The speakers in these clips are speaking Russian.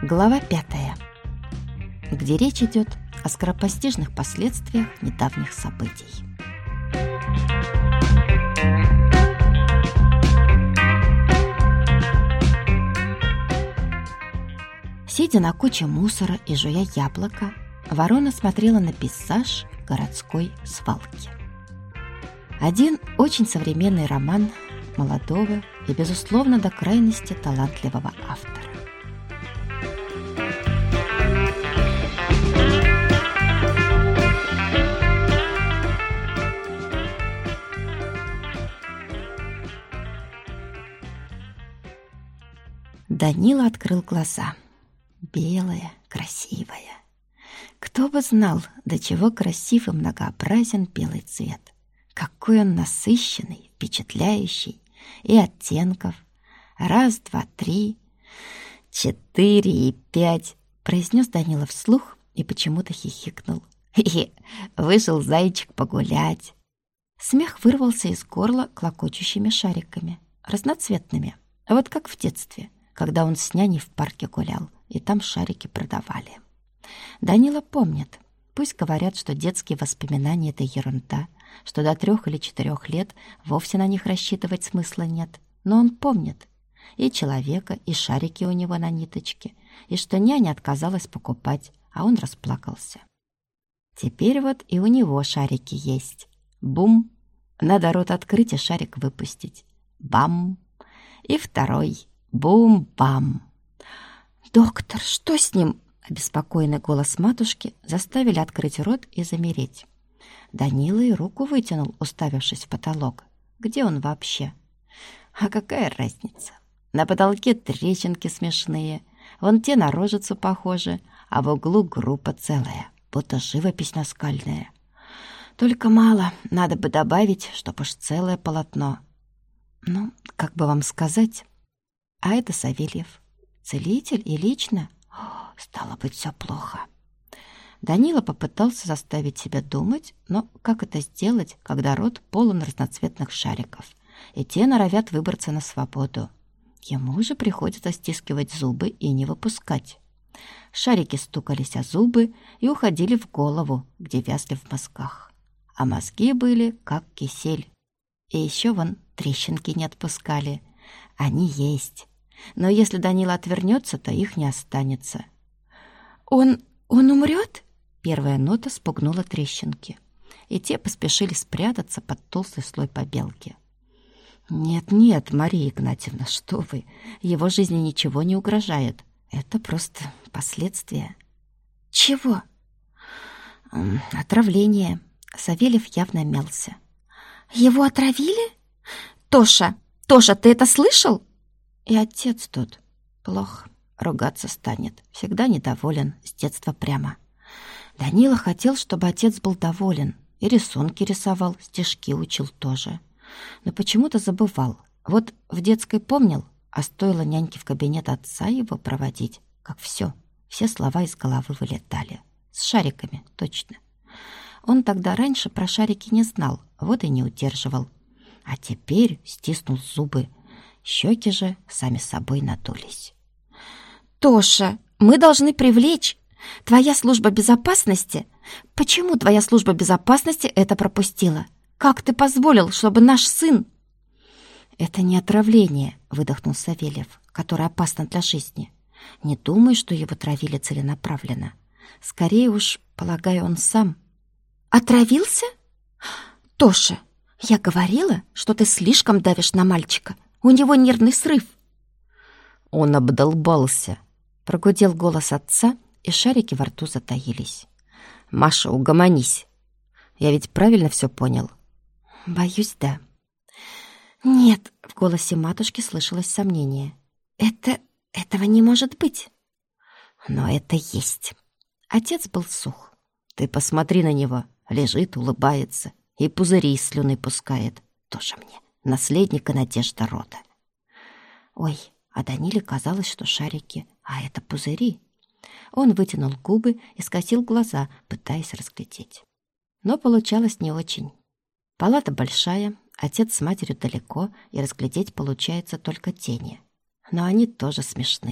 Глава 5, где речь идет о скоропостижных последствиях недавних событий. Сидя на куче мусора и жуя яблоко, ворона смотрела на пейзаж городской свалки. Один очень современный роман молодого и, безусловно, до крайности талантливого автора. Данила открыл глаза. Белая, красивая. Кто бы знал, до чего красив и многообразен белый цвет. Какой он насыщенный, впечатляющий. И оттенков. 1, 2, 3, 4 и 5, произнес Данила вслух и почему-то хихикнул. Хе-хе, вышел зайчик погулять. Смех вырвался из горла клокочущими шариками, разноцветными, вот как в детстве, когда он с няней в парке гулял, и там шарики продавали. Данила помнит. Пусть говорят, что детские воспоминания — это ерунда, что до 3 или 4 лет вовсе на них рассчитывать смысла нет. Но он помнит и человека, и шарики у него на ниточке, и что няня отказалась покупать, а он расплакался. Теперь вот и у него шарики есть. Бум! Надо рот открыть и шарик выпустить. Бам! И второй. Бум-бам! «Доктор, что с ним?» Обеспокоенный голос матушки заставили открыть рот и замереть. Данила и руку вытянул, уставившись в потолок. Где он вообще? А какая разница? На потолке трещинки смешные, вон те на рожицу похожи, а в углу группа целая, будто живопись наскальная. Только мало, надо бы добавить, чтоб уж целое полотно. Ну, как бы вам сказать? А это Савельев. Целитель и лично? Стало быть, все плохо. Данила попытался заставить себя думать, но как это сделать, когда рот полон разноцветных шариков, и те норовят выбраться на свободу? Ему же приходится стискивать зубы и не выпускать. Шарики стукались о зубы и уходили в голову, где вязли в мозгах. А мозги были как кисель. И еще вон трещинки не отпускали. Они есть. Но если Данила отвернется, то их не останется. Он умрет? Первая нота спугнула трещинки, и те поспешили спрятаться под толстый слой побелки. «Нет, Мария Игнатьевна, что вы? Его жизни ничего не угрожает. Это просто последствия». «Чего?» «Отравление». Савельев явно мялся. «Его отравили? Тоша, ты это слышал?» «И отец тут. Плохо. Ругаться станет. Всегда недоволен. С детства прямо». Данила хотел, чтобы отец был доволен. И рисунки рисовал, стишки учил тоже. Но почему-то забывал. Вот в детской помнил, а стоило няньке в кабинет отца его проводить, как все слова из головы вылетали. С шариками, точно. Он тогда раньше про шарики не знал, вот и не удерживал. А теперь стиснул зубы. Щеки же сами собой надулись. «Тоша, мы должны привлечь. Твоя служба безопасности? Почему твоя служба безопасности это пропустила? Как ты позволил, чтобы наш сын...» «Это не отравление», — выдохнул Савельев, «которое опасно для жизни. Не думай, что его травили целенаправленно. Скорее уж, полагаю, он сам». «Отравился? Тоша, я говорила, что ты слишком давишь на мальчика. У него нервный срыв». «Он обдолбался», — прогудел голос отца, и шарики во рту затаились. «Маша, угомонись. Я ведь правильно все понял?» «Боюсь, да». «Нет», — в голосе матушки слышалось сомнение. «Этого не может быть». «Но это есть». Отец был сух. «Ты посмотри на него. Лежит, улыбается и пузыри из слюны пускает. Тоже мне наследник и надежда рода». Ой, а Даниле казалось, что шарики, а это пузыри. Он вытянул губы и скосил глаза, пытаясь разглядеть. Но получалось не очень. Палата большая, отец с матерью далеко, и разглядеть получается только тени. Но они тоже смешные.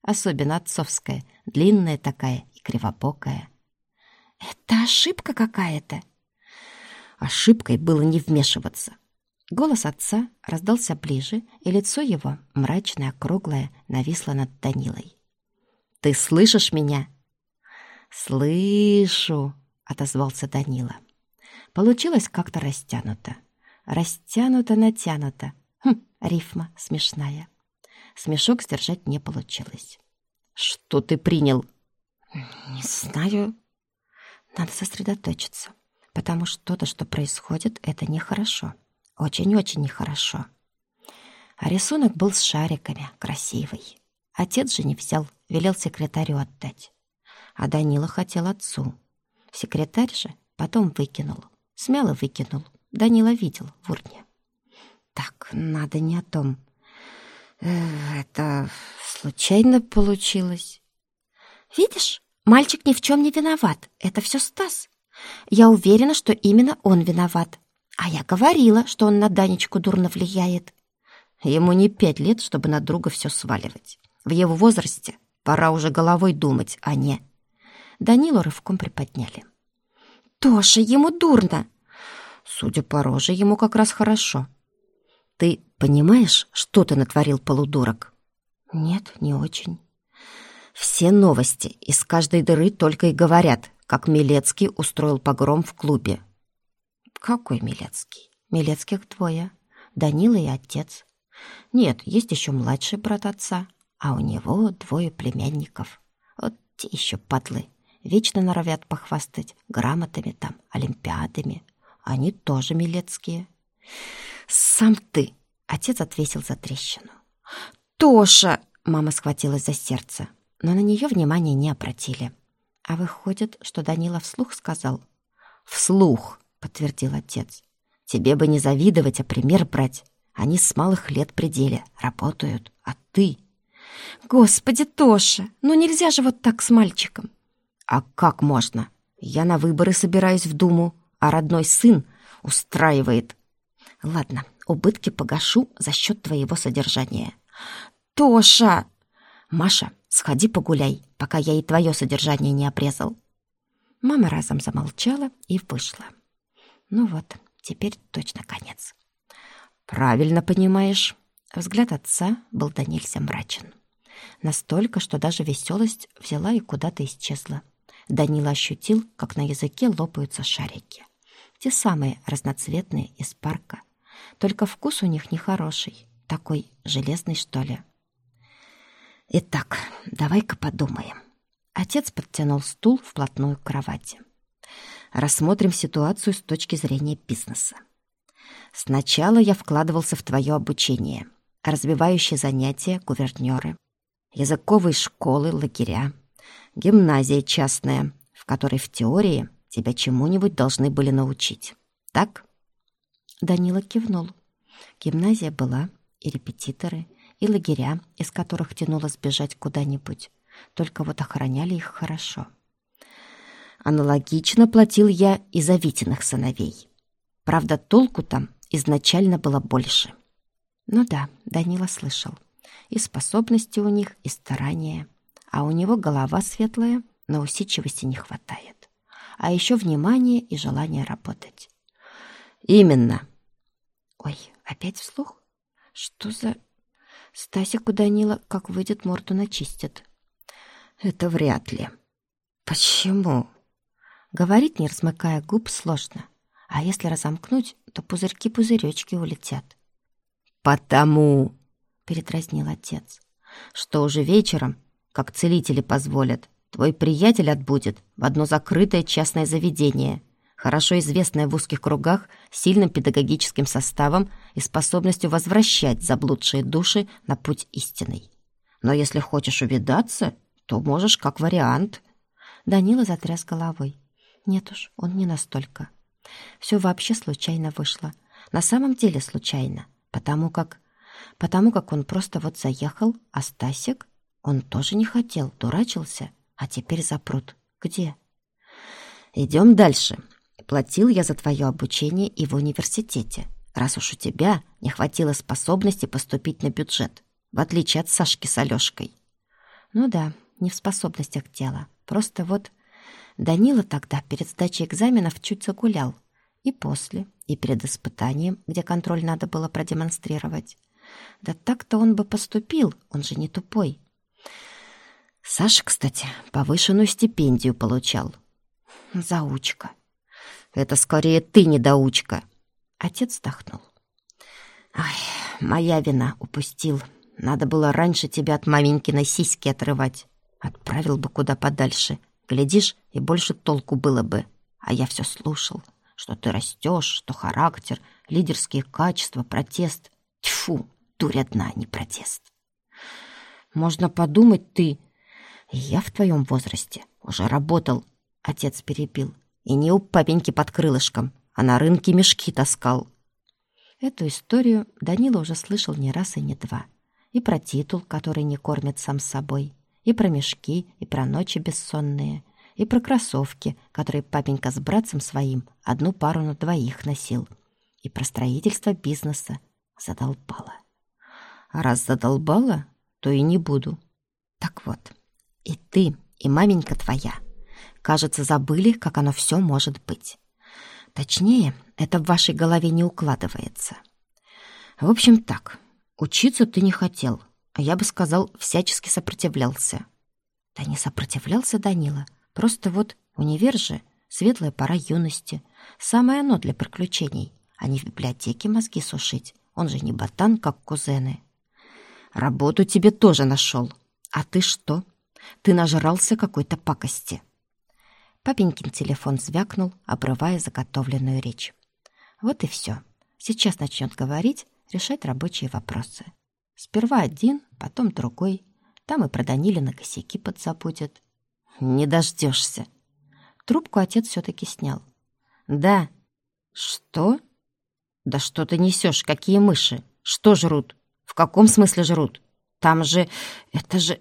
особенно отцовская, длинная такая и кривобокая. «Это ошибка какая-то». Ошибкой было не вмешиваться. Голос отца раздался ближе, и лицо его, мрачное, округлое, нависло над Данилой. «Ты слышишь меня?» «Слышу», — отозвался Данила. Получилось как-то растянуто. Растянуто-натянуто. Рифма смешная. Смешок сдержать не получилось. «Что ты принял?» «Не знаю. Надо сосредоточиться, потому что то, что происходит, это нехорошо. Очень-очень нехорошо». А рисунок был с шариками, красивый. Отец же не взял, велел секретарю отдать. А Данила хотел отцу. Секретарь же потом выкинул. Смело выкинул. Данила видел в урне. Так, надо не о том. Это случайно получилось. Видишь, мальчик ни в чем не виноват. Это все Стас. Я уверена, что именно он виноват. А я говорила, что он на Данечку дурно влияет. Ему не 5 лет, чтобы на друга все сваливать. В его возрасте пора уже головой думать, а не... Данилу рывком приподняли. «Тоша, ему дурно!» Судя по роже, ему как раз хорошо. «Ты понимаешь, что ты натворил, полудурок?» «Нет, не очень». «Все новости из каждой дыры только и говорят, как Милецкий устроил погром в клубе». «Какой Милецкий?» «Милецких 2. Данила и отец. Нет, есть еще младший брат отца, а у него 2 племянников. Вот те еще падлы. Вечно норовят похвастать грамотами там, олимпиадами. Они тоже Милецкие». «Сам ты!» — отец отвесил за трещину. «Тоша!» — мама схватилась за сердце, но на нее внимания не обратили. А выходит, что Данила вслух сказал. «Вслух!» — подтвердил отец. «Тебе бы не завидовать, а пример брать. Они с малых лет при деле работают, а ты...» «Господи, Тоша, ну нельзя же вот так с мальчиком!» «А как можно? Я на выборы собираюсь в Думу, а родной сын устраивает...» «Ладно, убытки погашу за счет твоего содержания». «Тоша!» «Маша, сходи погуляй, пока я и твое содержание не обрезал». Мама разом замолчала и вышла. Ну вот, теперь точно конец. «Правильно понимаешь». Взгляд отца был до нельзя мрачен. Настолько, что даже веселость взяла и куда-то исчезла. Данила ощутил, как на языке лопаются шарики. Те самые разноцветные из парка. Только вкус у них нехороший. Такой железный, что ли. «Итак, давай-ка подумаем». Отец подтянул стул вплотную к кровати. «Рассмотрим ситуацию с точки зрения бизнеса. Сначала я вкладывался в твое обучение. Развивающие занятия, гувернёры, языковые школы, лагеря, гимназия частная, в которой в теории тебя чему-нибудь должны были научить. Так?» Данила кивнул. Гимназия была, и репетиторы, и лагеря, из которых тянуло сбежать куда-нибудь. Только вот охраняли их хорошо. Аналогично платил я и за Витиных сыновей. Правда, толку там изначально было больше. Ну да, Данила слышал. И способности у них, и старания. А у него голова светлая, но усидчивости не хватает. А еще внимание и желание работать. Именно. Ой, опять вслух? Что за... Стасик у Данила, как выйдет, морду начистит. Это вряд ли. Почему? Говорить, не размыкая губ, сложно. А если разомкнуть, то пузырьки-пузыречки улетят. Потому, передразнил отец, что уже вечером, как целители позволят, твой приятель отбудет в одно закрытое частное заведение, хорошо известное в узких кругах, сильным педагогическим составом и способностью возвращать заблудшие души на путь истинный. Но если хочешь увидаться, то можешь как вариант. Данила затряс головой. Нет уж, он не настолько. Все вообще случайно вышло. На самом деле случайно, потому как он просто вот заехал, а Стасик, он тоже не хотел, дурачился, а теперь запрут. Где? Идем дальше. Платил я за твое обучение и в университете, раз уж у тебя не хватило способности поступить на бюджет, в отличие от Сашки с Алёшкой. Ну да, не в способностях дела. Просто вот Данила тогда перед сдачей экзаменов чуть загулял. И после, и перед испытанием, где контроль надо было продемонстрировать. Да так-то он бы поступил, он же не тупой. Саша, кстати, повышенную стипендию получал. Заучка. Это скорее ты недоучка. Отец вздохнул. Ай, моя вина, упустил. Надо было раньше тебя от маменькиной сиськи отрывать. Отправил бы куда подальше. Глядишь, и больше толку было бы. А я все слушал. Что ты растешь, что характер, лидерские качества, протест. Тьфу, дурь одна, не протест. Можно подумать, ты... Я в твоем возрасте уже работал, отец перебил. И не у папеньки под крылышком, а на рынке мешки таскал. Эту историю Данила уже слышал не раз и не два. И про титул, который не кормит сам собой, и про мешки, и про ночи бессонные, и про кроссовки, которые папенька с братцем своим одну пару на двоих носил, и про строительство бизнеса. Задолбало. А раз задолбало, то и не буду. Так вот, и ты, и маменька твоя, кажется, забыли, как оно все может быть. Точнее, это в вашей голове не укладывается. В общем так, учиться ты не хотел, а я бы сказал, всячески сопротивлялся. Да не сопротивлялся Данила, просто вот универ же, светлая пора юности, самое оно для приключений, а не в библиотеке мозги сушить, он же не ботан, как кузены. Работу тебе тоже нашел, а ты что? Ты нажрался какой-то пакости. Папенькин телефон звякнул, обрывая заготовленную речь. Вот и все. Сейчас начнет говорить, решать рабочие вопросы. Сперва один, потом другой. Там и про Данилина косяки подзабудет. Не дождешься. Трубку отец все-таки снял. Да. Что? Да что ты несешь? Какие мыши? Что жрут? В каком смысле жрут? Там же... Это же...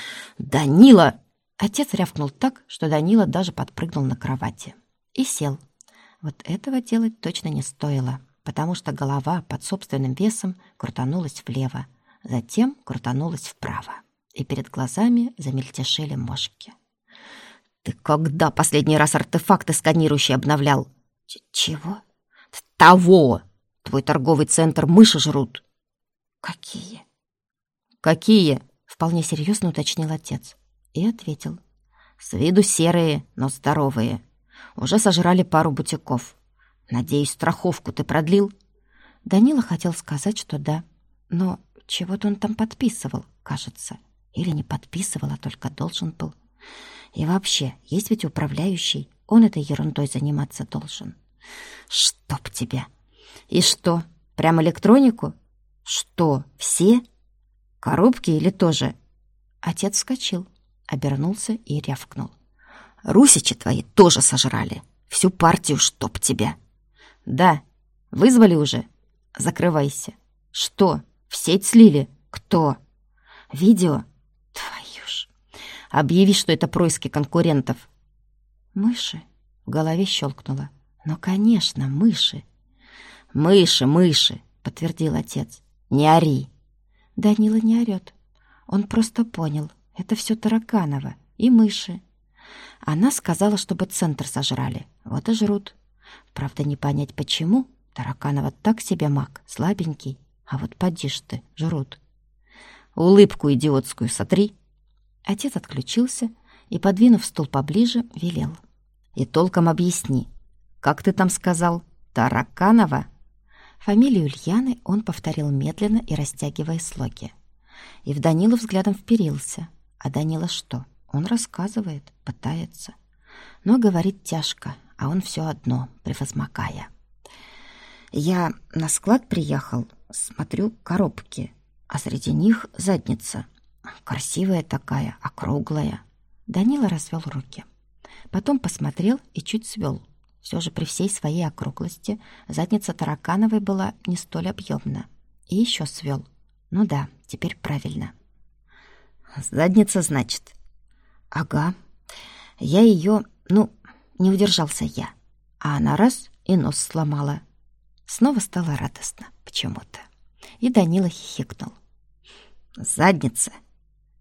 Данила! Отец рявкнул так, что Данила даже подпрыгнул на кровати. И сел. Вот этого делать точно не стоило, потому что голова под собственным весом крутанулась влево, затем крутанулась вправо, и перед глазами замельтешили мошки. «Ты когда последний раз артефакты сканирующие обновлял?» «Чего?» «Того! Твой торговый центр мыши жрут!» «Какие?» «Какие?» — вполне серьезно уточнил отец. И ответил. С виду серые, но здоровые. Уже сожрали пару бутиков. Надеюсь, страховку ты продлил? Данила хотел сказать, что да. Но чего-то он там подписывал, кажется. Или не подписывал, а только должен был. И вообще, есть ведь управляющий. Он этой ерундой заниматься должен. Чтоб тебя! И что, прям электронику? Что, все? Коробки или тоже? Отец вскочил. Обернулся и рявкнул. «Русичи твои тоже сожрали. Всю партию, чтоб тебя!» «Да. Вызвали уже?» «Закрывайся». «Что? В сеть слили? Кто?» «Видео?» «Твою ж!» «Объяви, что это происки конкурентов». «Мыши?» В голове щелкнуло. «Ну, конечно, мыши!» «Мыши!» — подтвердил отец. «Не ори!» Данила не орёт. Он просто понял. Это все Тараканова и мыши. Она сказала, чтобы центр сожрали. Вот и жрут. Правда, не понять почему. Тараканова так себе маг, слабенький. А вот поди ж ты, жрут. Улыбку идиотскую сотри. Отец отключился и, подвинув стул поближе, велел. И толком объясни. Как ты там сказал? Тараканова? Фамилию Ульяны он повторил медленно и растягивая слоги. И в Данилу взглядом вперился. А Данила что? Он рассказывает, пытается. Но говорит тяжко, а он все одно, превозмогая. Я на склад приехал, смотрю коробки, а среди них задница. Красивая такая, округлая. Данила развел руки. Потом посмотрел и чуть свел. Все же при всей своей округлости задница Таракановой была не столь объемна. И еще свел. Ну да, теперь правильно. Задница, значит? Ага. Я ее, не удержался я. А она раз и нос сломала. Снова стало радостно почему-то. И Данила хихикнул. Задница?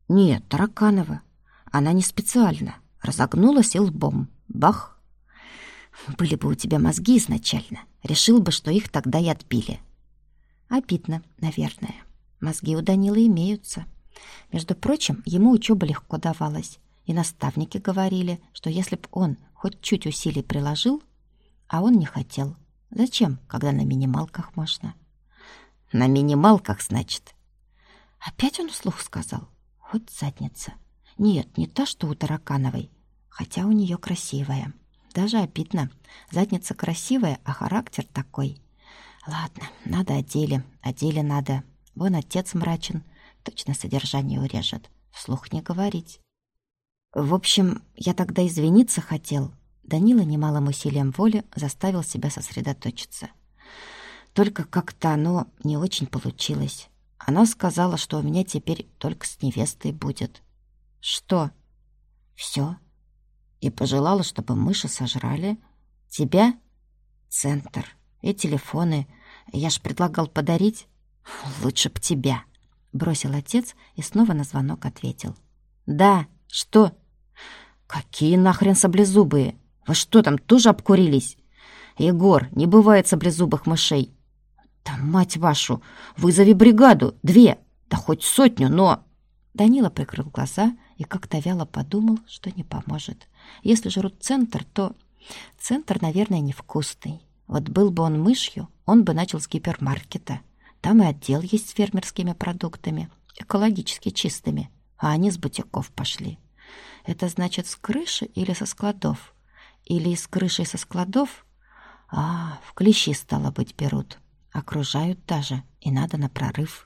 Нет, Тараканова. Она не специально. Разогнулась и лбом. Бах! Были бы у тебя мозги изначально, решил бы, что их тогда и отбили. Обидно, наверное. Мозги у Данилы имеются. Между прочим, ему учеба легко давалась. И наставники говорили, что если б он хоть чуть усилий приложил, а он не хотел. Зачем, когда на минималках можно? На минималках, значит. Опять он вслух сказал. Хоть задница. Нет, не та, что у Таракановой, хотя у нее красивая. Даже обидно. Задница красивая, а характер такой. Ладно, надо о деле надо. Вон отец мрачен, точно содержание урежет. Вслух не говорить. В общем, я тогда извиниться хотел. Данила немалым усилием воли заставил себя сосредоточиться. Только как-то оно не очень получилось. Она сказала, что у меня теперь только с невестой будет. Что? Все. И пожелала, чтобы мыши сожрали. Тебя? Центр. И телефоны. Я ж предлагал подарить. Лучше б тебя. Бросил отец и снова на звонок ответил. Да, что? Какие нахрен саблезубые? Вы что там, тоже обкурились? Егор, не бывает саблезубых мышей. Да мать вашу, вызови бригаду, 2, да хоть 100, но... Данила прикрыл глаза и как-то вяло подумал, что не поможет. Если жрут центр, то... Центр, наверное, невкусный. Вот был бы он мышью, он бы начал с гипермаркета. Там и отдел есть с фермерскими продуктами, экологически чистыми, а они с бутиков пошли. Это значит с крыши или со складов? Или из крыши и со складов? В клещи, стало быть, берут. Окружают даже, и надо на прорыв.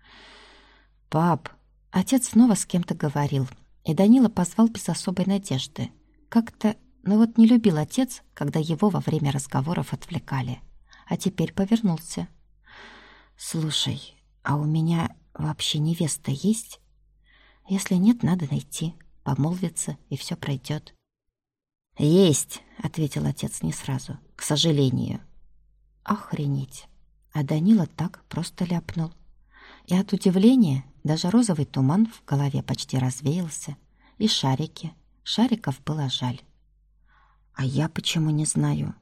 «Пап!» Отец снова с кем-то говорил, и Данила позвал без особой надежды. Как-то, не любил отец, когда его во время разговоров отвлекали. А теперь повернулся. «Слушай, а у меня вообще невеста есть? Если нет, надо найти, помолвиться, и все пройдет». «Есть», — ответил отец не сразу, к сожалению. Охренеть. А Данила так просто ляпнул. И от удивления даже розовый туман в голове почти развеялся. И шарики. Шариков было жаль. А я почему не знаю?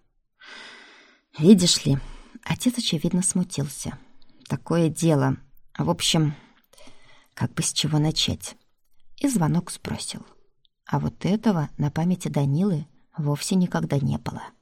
Видишь ли, отец, очевидно, смутился. Такое дело. В общем, как бы с чего начать? И звонок сбросил. А вот этого на памяти Данилы вовсе никогда не было.